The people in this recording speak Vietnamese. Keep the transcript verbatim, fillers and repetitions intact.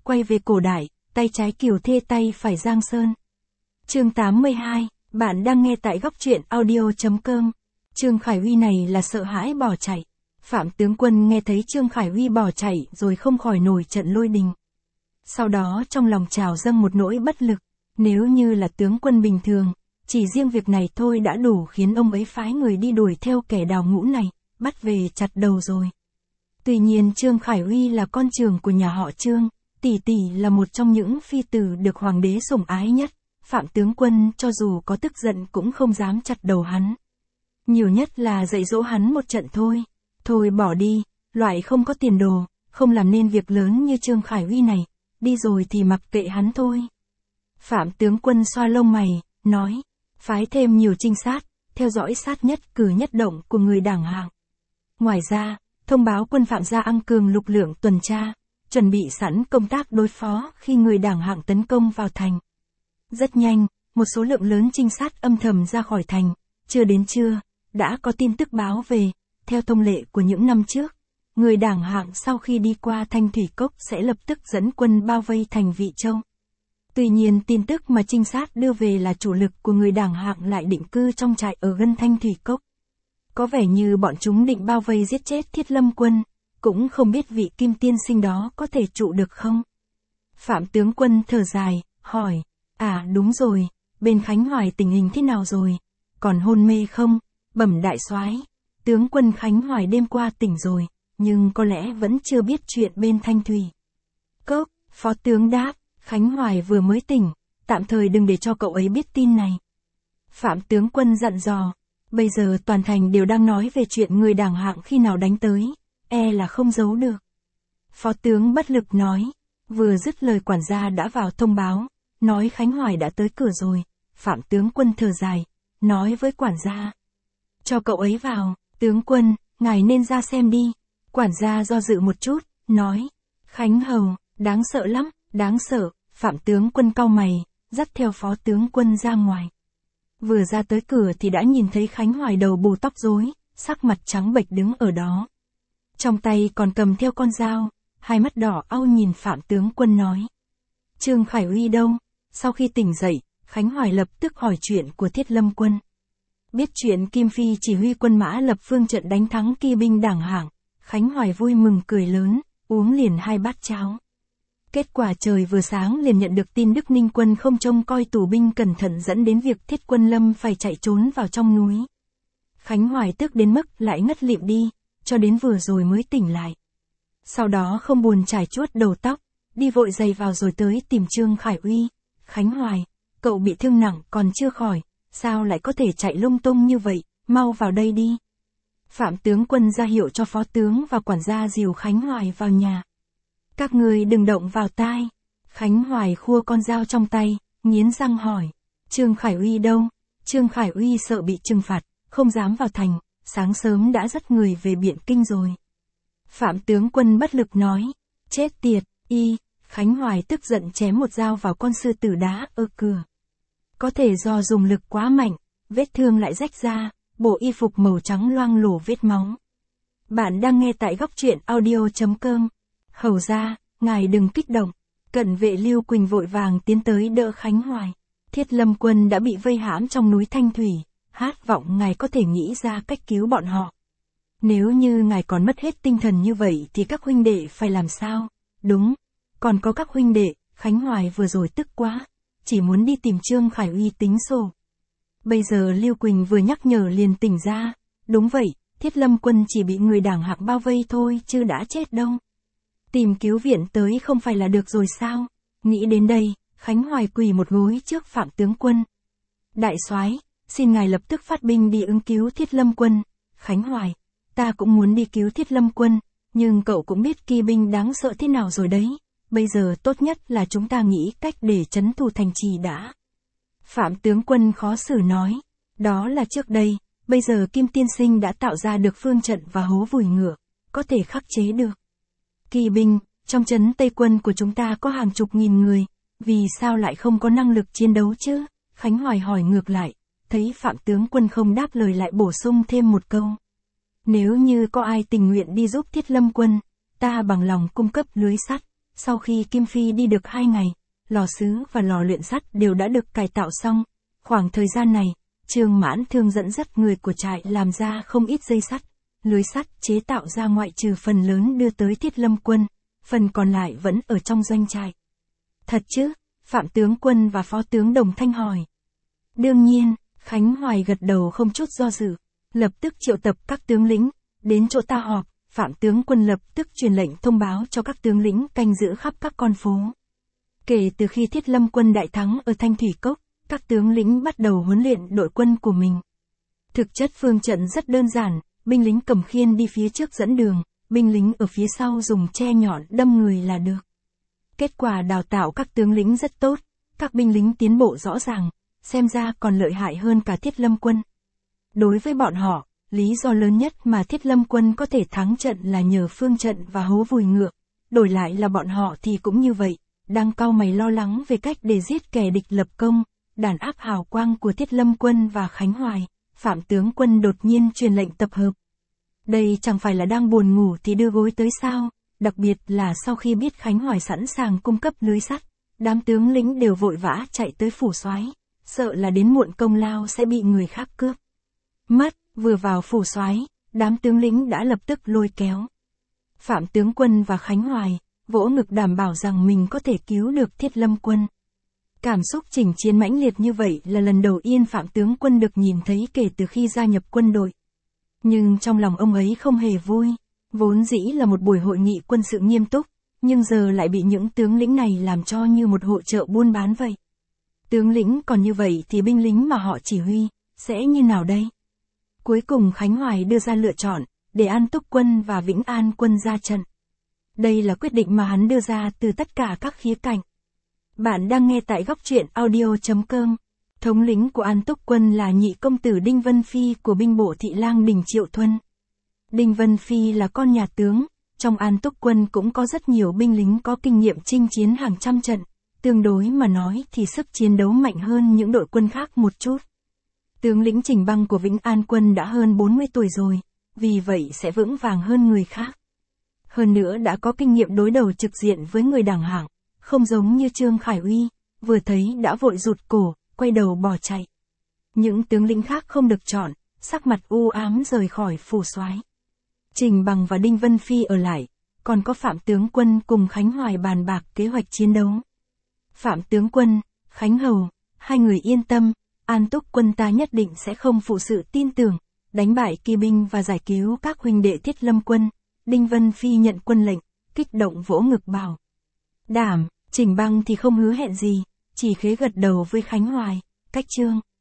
quay về cổ đại, tay trái Kiều Thê tay phải Giang Sơn. Chương tám mươi hai, bạn đang nghe tại góc truyện audio chấm com. Trương Khải Huy này là sợ hãi bỏ chạy. Phạm tướng quân nghe thấy Trương Khải Huy bỏ chạy rồi không khỏi nổi trận lôi đình. Sau đó trong lòng trào dâng một nỗi bất lực, nếu như là tướng quân bình thường, chỉ riêng việc này thôi đã đủ khiến ông ấy phái người đi đuổi theo kẻ đào ngũ này, bắt về chặt đầu rồi. Tuy nhiên Trương Khải Huy là con trưởng của nhà họ Trương, tỷ tỷ là một trong những phi tử được hoàng đế sủng ái nhất, Phạm tướng quân cho dù có tức giận cũng không dám chặt đầu hắn. Nhiều nhất là dạy dỗ hắn một trận thôi. Thôi bỏ đi, loại không có tiền đồ, không làm nên việc lớn như Trương Khải Huy này, đi rồi thì mặc kệ hắn thôi. Phạm tướng quân xoa lông mày, nói, phái thêm nhiều trinh sát, theo dõi sát nhất cử nhất động của người đảng hạng. Ngoài ra, thông báo quân Phạm gia tăng cường lực lượng tuần tra, chuẩn bị sẵn công tác đối phó khi người đảng hạng tấn công vào thành. Rất nhanh, một số lượng lớn trinh sát âm thầm ra khỏi thành, chưa đến trưa, đã có tin tức báo về, theo thông lệ của những năm trước, người đảng hạng sau khi đi qua Thanh Thủy Cốc sẽ lập tức dẫn quân bao vây thành Vị Châu. Tuy nhiên tin tức mà trinh sát đưa về là chủ lực của người đảng hạng lại định cư trong trại ở gần Thanh Thủy Cốc. Có vẻ như bọn chúng định bao vây giết chết Thiết Lâm quân, cũng không biết vị Kim tiên sinh đó có thể trụ được không. Phạm tướng quân thở dài, hỏi, à đúng rồi, bên Khánh Hoài tình hình thế nào rồi, còn hôn mê không? Bẩm đại soái, tướng quân Khánh Hoài đêm qua tỉnh rồi, nhưng có lẽ vẫn chưa biết chuyện bên Thanh Thủy Cốc. Phó tướng đáp, Khánh Hoài vừa mới tỉnh, tạm thời đừng để cho cậu ấy biết tin này. Phạm tướng quân dặn dò, bây giờ toàn thành đều đang nói về chuyện người đảng hạng khi nào đánh tới, e là không giấu được. Phó tướng bất lực nói, vừa dứt lời quản gia đã vào thông báo, nói Khánh Hoài đã tới cửa rồi. Phạm tướng quân thở dài, nói với quản gia, cho cậu ấy vào, tướng quân, ngài nên ra xem đi. Quản gia do dự một chút, nói, Khánh hầu, đáng sợ lắm, đáng sợ. Phạm tướng quân cau mày, dắt theo phó tướng quân ra ngoài. Vừa ra tới cửa thì đã nhìn thấy Khánh Hoài đầu bù tóc rối, sắc mặt trắng bệch đứng ở đó. Trong tay còn cầm theo con dao, hai mắt đỏ au nhìn Phạm tướng quân nói, Trương Khải Huy đâu? Sau khi tỉnh dậy, Khánh Hoài lập tức hỏi chuyện của Thiết Lâm quân. Biết chuyện Kim Phi chỉ huy quân mã lập phương trận đánh thắng kỳ binh đảng hạng, Khánh Hoài vui mừng cười lớn, uống liền hai bát cháo. Kết quả trời vừa sáng liền nhận được tin Đức Ninh quân không trông coi tù binh cẩn thận dẫn đến việc Thiết Quân Lâm phải chạy trốn vào trong núi. Khánh Hoài tức đến mức lại ngất lịm đi, cho đến vừa rồi mới tỉnh lại. Sau đó không buồn chải chuốt đầu tóc, đi vội giày vào rồi tới tìm Trương Khải Huy. Khánh Hoài, cậu bị thương nặng còn chưa khỏi, sao lại có thể chạy lung tung như vậy, mau vào đây đi. Phạm tướng quân ra hiệu cho phó tướng và quản gia dìu Khánh Hoài vào nhà. Các người đừng động vào tai. Khánh Hoài khua con dao trong tay, nghiến răng hỏi, Trương Khải Huy đâu? Trương Khải Huy sợ bị trừng phạt, không dám vào thành, sáng sớm đã dắt người về Biện Kinh rồi. Phạm tướng quân bất lực nói, chết tiệt, y. Khánh Hoài tức giận chém một dao vào con sư tử đá ở cửa. Có thể do dùng lực quá mạnh, vết thương lại rách ra, bộ y phục màu trắng loang lổ vết máu. Bạn đang nghe tại góc truyện audio chấm com. Hầu ra, ngài đừng kích động. Cận vệ Lưu Quỳnh vội vàng tiến tới đỡ Khánh Hoài. Thiết Lâm quân đã bị vây hãm trong núi Thanh Thủy, hát vọng ngài có thể nghĩ ra cách cứu bọn họ. Nếu như ngài còn mất hết tinh thần như vậy thì các huynh đệ phải làm sao? Đúng, còn có các huynh đệ. Khánh Hoài vừa rồi tức quá, chỉ muốn đi tìm Trương Khải Huy tính sổ. Bây giờ Lưu Quỳnh vừa nhắc nhở liền tỉnh ra, đúng vậy, Thiết Lâm quân chỉ bị người đảng hạng bao vây thôi chứ đã chết đâu. Tìm cứu viện tới không phải là được rồi sao? Nghĩ đến đây, Khánh Hoài quỳ một gối trước Phạm tướng quân. Đại soái, xin ngài lập tức phát binh đi ứng cứu Thiết Lâm quân. Khánh Hoài, ta cũng muốn đi cứu Thiết Lâm quân, nhưng cậu cũng biết kỳ binh đáng sợ thế nào rồi đấy. Bây giờ tốt nhất là chúng ta nghĩ cách để trấn thủ thành trì đã. Phạm tướng quân khó xử nói, đó là trước đây, bây giờ Kim tiên sinh đã tạo ra được phương trận và hố vùi ngựa, có thể khắc chế được. Kỳ binh, trong trấn Tây quân của chúng ta có hàng chục nghìn người, vì sao lại không có năng lực chiến đấu chứ? Khánh Hoài hỏi ngược lại, thấy Phạm tướng quân không đáp lời lại bổ sung thêm một câu. Nếu như có ai tình nguyện đi giúp Thiết Lâm quân, ta bằng lòng cung cấp lưới sắt, Sau khi Kim Phi đi được hai ngày, lò sứ và lò luyện sắt đều đã được cải tạo xong. Khoảng thời gian này, Trương Mãn Thương dẫn dắt người của trại làm ra không ít dây sắt, lưới sắt chế tạo ra, ngoại trừ phần lớn đưa tới Thiết Lâm Quân, phần còn lại vẫn ở trong doanh trại. Thật chứ? Phạm tướng quân và Phó tướng Đồng Thanh hỏi. Đương nhiên, Khánh Hoài gật đầu không chút do dự, lập tức triệu tập các tướng lĩnh, đến chỗ ta họp. Phạm tướng quân lập tức truyền lệnh thông báo cho các tướng lĩnh canh giữ khắp các con phố. Kể từ khi Thiết Lâm Quân đại thắng ở Thanh Thủy Cốc, các tướng lĩnh bắt đầu huấn luyện đội quân của mình. Thực chất phương trận rất đơn giản, binh lính cầm khiên đi phía trước dẫn đường, binh lính ở phía sau dùng tre nhọn đâm người là được. Kết quả đào tạo các tướng lĩnh rất tốt, các binh lính tiến bộ rõ ràng, xem ra còn lợi hại hơn cả Thiết Lâm Quân. Đối với bọn họ, lý do lớn nhất mà Thiết Lâm Quân có thể thắng trận là nhờ phương trận và hố vùi ngựa, đổi lại là bọn họ thì cũng như vậy, đang cau mày lo lắng về cách để giết kẻ địch lập công. Đàn áp hào quang của Thiết Lâm Quân và Khánh Hoài, Phạm tướng quân đột nhiên truyền lệnh tập hợp. Đây chẳng phải là đang buồn ngủ thì đưa gối tới sao, đặc biệt là sau khi biết Khánh Hoài sẵn sàng cung cấp lưới sắt, đám tướng lĩnh đều vội vã chạy tới phủ soái, sợ là đến muộn công lao sẽ bị người khác cướp mất. Vừa vào phủ soái, đám tướng lĩnh đã lập tức lôi kéo Phạm tướng quân và Khánh Hoài, vỗ ngực đảm bảo rằng mình có thể cứu được Thiết Lâm Quân. Cảm xúc chỉnh chiến mãnh liệt như vậy là lần đầu Yên Phạm tướng quân được nhìn thấy kể từ khi gia nhập quân đội. Nhưng trong lòng ông ấy không hề vui, vốn dĩ là một buổi hội nghị quân sự nghiêm túc, nhưng giờ lại bị những tướng lĩnh này làm cho như một hội chợ buôn bán vậy. Tướng lĩnh còn như vậy thì binh lính mà họ chỉ huy, sẽ như nào đây? Cuối cùng Khánh Hoài đưa ra lựa chọn, để An Túc quân và Vĩnh An quân ra trận. Đây là quyết định mà hắn đưa ra từ tất cả các khía cạnh. Bạn đang nghe tại góc truyện audio chấm com. Thống lĩnh của An Túc quân là nhị công tử Đinh Vân Phi của binh bộ thị lang Đình Triệu Thuân. Đinh Vân Phi là con nhà tướng, trong An Túc quân cũng có rất nhiều binh lính có kinh nghiệm chinh chiến hàng trăm trận, tương đối mà nói thì sức chiến đấu mạnh hơn những đội quân khác một chút. Tướng lĩnh Trình Băng của Vĩnh An quân đã hơn bốn mươi tuổi rồi, vì vậy sẽ vững vàng hơn người khác. Hơn nữa đã có kinh nghiệm đối đầu trực diện với người đẳng hạng, không giống như Trương Khải Uy, vừa thấy đã vội rụt cổ, quay đầu bỏ chạy. Những tướng lĩnh khác không được chọn, sắc mặt u ám rời khỏi phủ soái. Trình Bằng và Đinh Vân Phi ở lại, còn có Phạm tướng quân cùng Khánh Hoài bàn bạc kế hoạch chiến đấu. Phạm tướng quân, Khánh Hầu, hai người yên tâm, An Túc quân ta nhất định sẽ không phụ sự tin tưởng, đánh bại kỳ binh và giải cứu các huynh đệ Thiết Lâm quân. Đinh Vân Phi nhận quân lệnh, kích động vỗ ngực bảo đảm. Trình Băng thì không hứa hẹn gì, chỉ khế gật đầu với Khánh Hoài, cách Trương